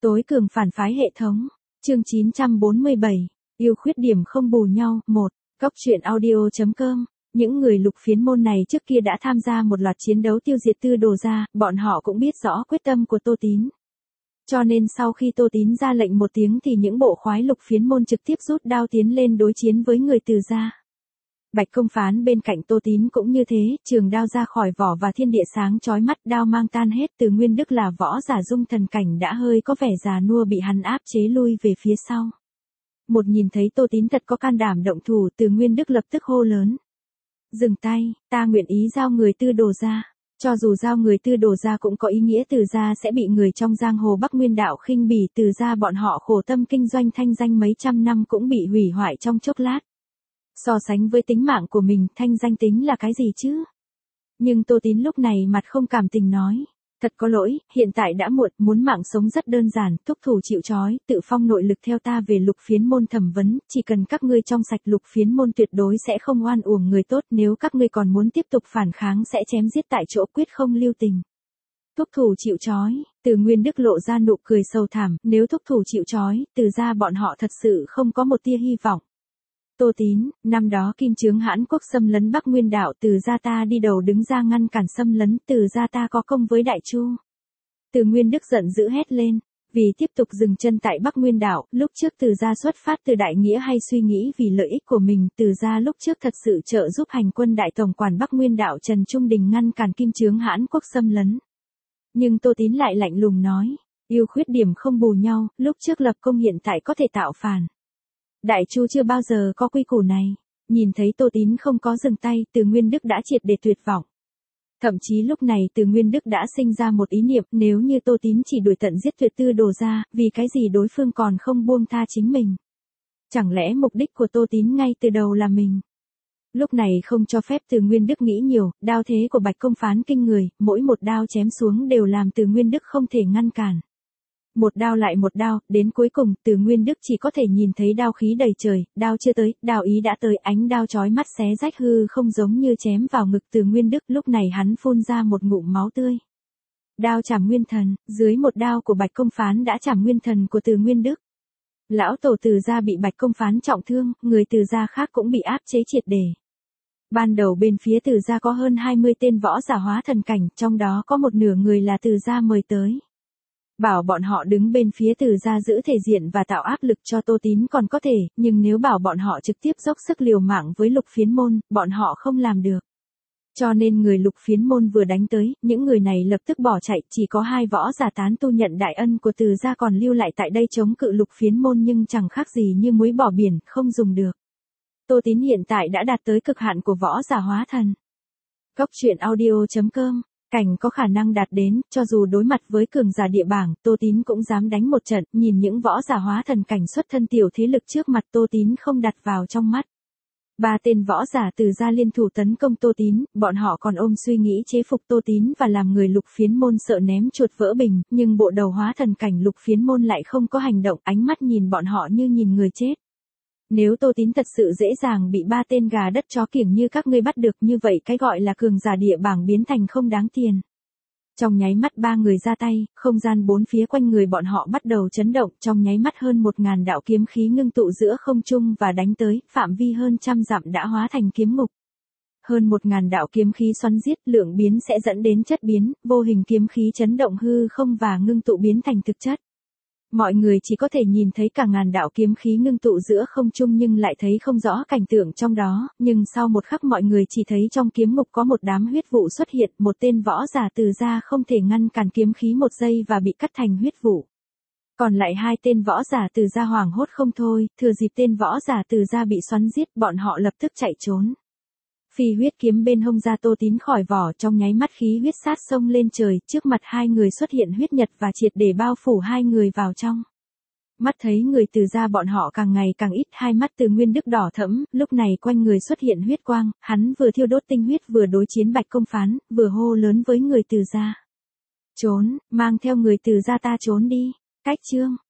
Tối cường phản phái hệ thống. Chương 947. Yêu khuyết điểm không bù nhau. 1. Cóc truyện audio.com. Những người lục phiến môn này trước kia đã tham gia một loạt chiến đấu tiêu diệt Tư Đồ gia, bọn họ cũng biết rõ quyết tâm của Tô Tín. Cho nên sau khi Tô Tín ra lệnh một tiếng thì những bộ khoái lục phiến môn trực tiếp rút đao tiến lên đối chiến với người Từ gia. Bạch Công Phán bên cạnh Tô Tín cũng như thế, trường đao ra khỏi vỏ và thiên địa sáng chói mắt, đao mang tan hết. Từ Nguyên Đức là võ giả dung thần cảnh đã hơi có vẻ già nua bị hắn áp chế lui về phía sau. Một nhìn thấy Tô Tín thật có can đảm động thủ, Từ Nguyên Đức lập tức hô lớn. Dừng tay, ta nguyện ý giao người Tư Đồ gia. Cho dù giao người Tư Đồ gia cũng có ý nghĩa Từ gia sẽ bị người trong giang hồ Bắc Nguyên đạo khinh bỉ, Từ gia bọn họ khổ tâm kinh doanh thanh danh mấy trăm năm cũng bị hủy hoại trong chốc lát. So sánh với tính mạng của mình, thanh danh tính là cái gì chứ? Nhưng Tô Tín lúc này mặt không cảm tình nói. Thật có lỗi, hiện tại đã muộn, muốn mạng sống rất đơn giản, thúc thủ chịu trói, tự phong nội lực theo ta về lục phiến môn thẩm vấn, chỉ cần các ngươi trong sạch lục phiến môn tuyệt đối sẽ không oan uổng người tốt, nếu các ngươi còn muốn tiếp tục phản kháng sẽ chém giết tại chỗ, quyết không lưu tình. Thúc thủ chịu trói, Từ Nguyên Đức lộ ra nụ cười sầu thảm, nếu thúc thủ chịu trói, Từ gia bọn họ thật sự không có một tia hy vọng. Tô Tín, năm đó Kim Chướng Hãn Quốc xâm lấn Bắc Nguyên đạo, Từ gia ta đi đầu đứng ra ngăn cản xâm lấn, Từ gia ta có công với Đại Chu. Từ Nguyên Đức giận dữ hét lên, vì tiếp tục dừng chân tại Bắc Nguyên đạo, lúc trước Từ gia xuất phát từ đại nghĩa hay suy nghĩ vì lợi ích của mình, Từ gia lúc trước thật sự trợ giúp hành quân đại tổng quản Bắc Nguyên đạo Trần Trung Đình ngăn cản Kim Chướng Hãn Quốc xâm lấn. Nhưng Tô Tín lại lạnh lùng nói, yêu khuyết điểm không bù nhau, lúc trước lập công hiện tại có thể tạo phản. Đại Chu chưa bao giờ có quy củ này. Nhìn thấy Tô Tín không có dừng tay, Từ Nguyên Đức đã triệt để tuyệt vọng. Thậm chí lúc này Từ Nguyên Đức đã sinh ra một ý niệm, nếu như Tô Tín chỉ đuổi tận giết tuyệt Tư Đồ gia, vì cái gì đối phương còn không buông tha chính mình? Chẳng lẽ mục đích của Tô Tín ngay từ đầu là mình? Lúc này không cho phép Từ Nguyên Đức nghĩ nhiều, đao thế của Bạch Công Phán kinh người, mỗi một đao chém xuống đều làm Từ Nguyên Đức không thể ngăn cản. Một đao lại một đao, đến cuối cùng, Từ Nguyên Đức chỉ có thể nhìn thấy đao khí đầy trời, đao chưa tới, đao ý đã tới, ánh đao chói mắt xé rách hư không giống như chém vào ngực Từ Nguyên Đức, lúc này hắn phun ra một ngụm máu tươi. Đao chảm nguyên thần, dưới một đao của Bạch Công Phán đã chảm nguyên thần của Từ Nguyên Đức. Lão tổ Từ gia bị Bạch Công Phán trọng thương, người Từ gia khác cũng bị áp chế triệt để. Ban đầu bên phía Từ gia có hơn 20 tên võ giả hóa thần cảnh, trong đó có một nửa người là Từ gia mời tới. Bảo bọn họ đứng bên phía Từ gia giữ thể diện và tạo áp lực cho Tô Tín còn có thể, nhưng nếu bảo bọn họ trực tiếp dốc sức liều mạng với lục phiến môn, bọn họ không làm được. Cho nên người lục phiến môn vừa đánh tới, những người này lập tức bỏ chạy, chỉ có 2 võ giả tán tu nhận đại ân của Từ gia còn lưu lại tại đây chống cự lục phiến môn nhưng chẳng khác gì như muối bỏ biển, không dùng được. Tô Tín hiện tại đã đạt tới cực hạn của võ giả hóa thần. Cóc truyện audio.com. Cảnh có khả năng đạt đến, cho dù đối mặt với cường giả địa bảng, Tô Tín cũng dám đánh một trận, nhìn những võ giả hóa thần cảnh xuất thân tiểu thế lực trước mặt Tô Tín không đặt vào trong mắt. 3 tên võ giả Từ gia liên thủ tấn công Tô Tín, bọn họ còn ôm suy nghĩ chế phục Tô Tín và làm người lục phiến môn sợ ném chuột vỡ bình, nhưng bộ đầu hóa thần cảnh lục phiến môn lại không có hành động, ánh mắt nhìn bọn họ như nhìn người chết. Nếu Tô Tín thật sự dễ dàng bị 3 tên gà đất chó kiểng như các ngươi bắt được, như vậy cái gọi là cường giả địa bảng biến thành không đáng tiền. Trong nháy mắt 3 người ra tay, không gian bốn phía quanh người bọn họ bắt đầu chấn động, trong nháy mắt hơn 1000 đạo kiếm khí ngưng tụ giữa không trung và đánh tới, phạm vi hơn 100 dặm đã hóa thành kiếm ngục. Hơn 1000 đạo kiếm khí xoắn giết, lượng biến sẽ dẫn đến chất biến, vô hình kiếm khí chấn động hư không và ngưng tụ biến thành thực chất. Mọi người chỉ có thể nhìn thấy cả ngàn đạo kiếm khí ngưng tụ giữa không trung nhưng lại thấy không rõ cảnh tượng trong đó, nhưng sau một khắc mọi người chỉ thấy trong kiếm ngục có một đám huyết vụ xuất hiện, một tên võ giả Từ gia không thể ngăn cản kiếm khí một giây và bị cắt thành huyết vụ. Còn lại 2 tên võ giả Từ gia hoảng hốt không thôi, thừa dịp tên võ giả Từ gia bị xoắn giết, bọn họ lập tức chạy trốn. Phi huyết kiếm bên hông ra Tô Tín khỏi vỏ, trong nháy mắt khí huyết sát sông lên trời, trước mặt 2 người xuất hiện huyết nhật và triệt để bao phủ 2 người vào trong. Mắt thấy người Từ gia bọn họ càng ngày càng ít, hai mắt Từ Nguyên Đức đỏ thẫm, lúc này quanh người xuất hiện huyết quang, hắn vừa thiêu đốt tinh huyết vừa đối chiến Bạch Công Phán, vừa hô lớn với người Từ gia. Trốn, mang theo người Từ gia ta trốn đi. Cách chương